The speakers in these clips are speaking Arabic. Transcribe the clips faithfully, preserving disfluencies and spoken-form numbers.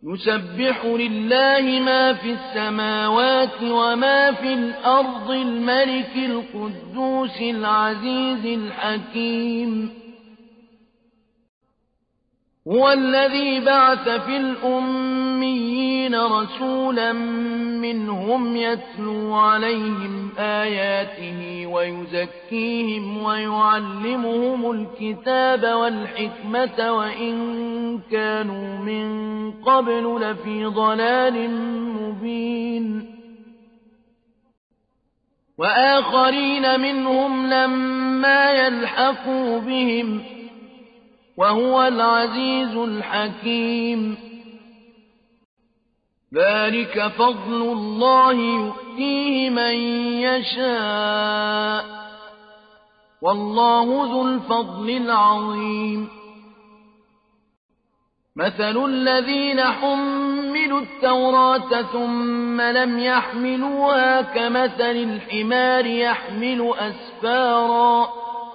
يسبح لله ما في السماوات وما في الأرض الملك القدوس العزيز الحكيم هو الذي بعث في الأميين رسولا منهم يتلو عليهم آياته ويزكيهم ويعلمهم الكتاب والحكمة وإن كانوا من قبل لفي ضلال مبين وآخرين منهم لما يلحقوا بهم وهو العزيز الحكيم ذلك فضل الله يؤتيه من يشاء والله ذو الفضل العظيم مثل الذين حملوا التوراة ثم لم يحملوها كمثل الحمار يحمل أسفارا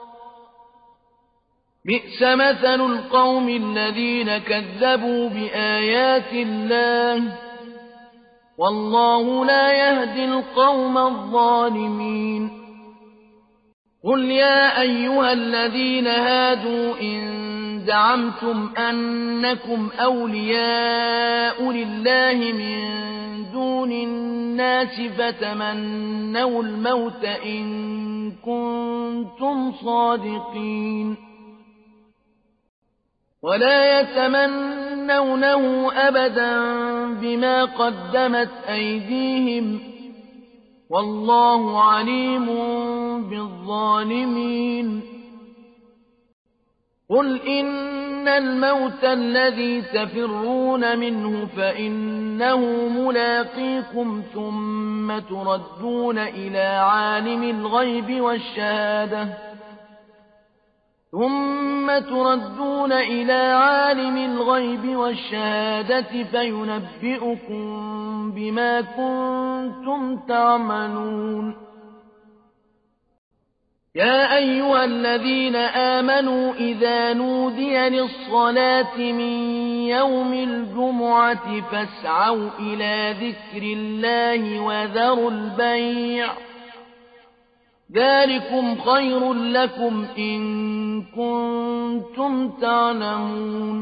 بئس مثل القوم الذين كذبوا بآيات الله والله لا يهدي القوم الظالمين قل يا أيها الذين هادوا إن زعمتم أنكم أولياء لله من دون الناس فتمنوا الموت إن كنتم صادقين ولا يتمنونه أبدا بما قدمت أيديهم والله عليم بالظالمين قل إن الموت الذي تفرون منه فإنه ملاقيكم ثم تردون إلى عالم الغيب والشهادة ثم تردون إلى عالم الغيب والشهادة فينبئكم بما كنتم تعملون يا أيها الذين آمنوا إذا نودي للصلاة من يوم الجمعة فاسعوا إلى ذكر الله وذروا البيع ذلكم خير لكم إن كنتم تعلمون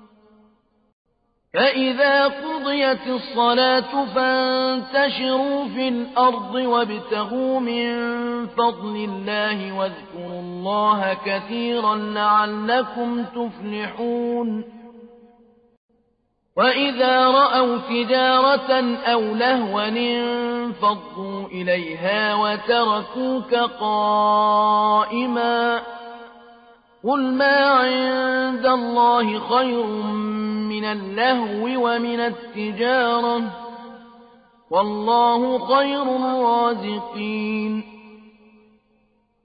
فإذا قضيت الصلاة فانتشروا في الأرض وابتغوا من فضل الله واذكروا الله كثيرا لعلكم تفلحون وإذا رأوا تجارة أو لهوا انفضوا إليها وتركوك قائما قل ما عند الله خير من اللهو ومن التجارة والله خير الرازقين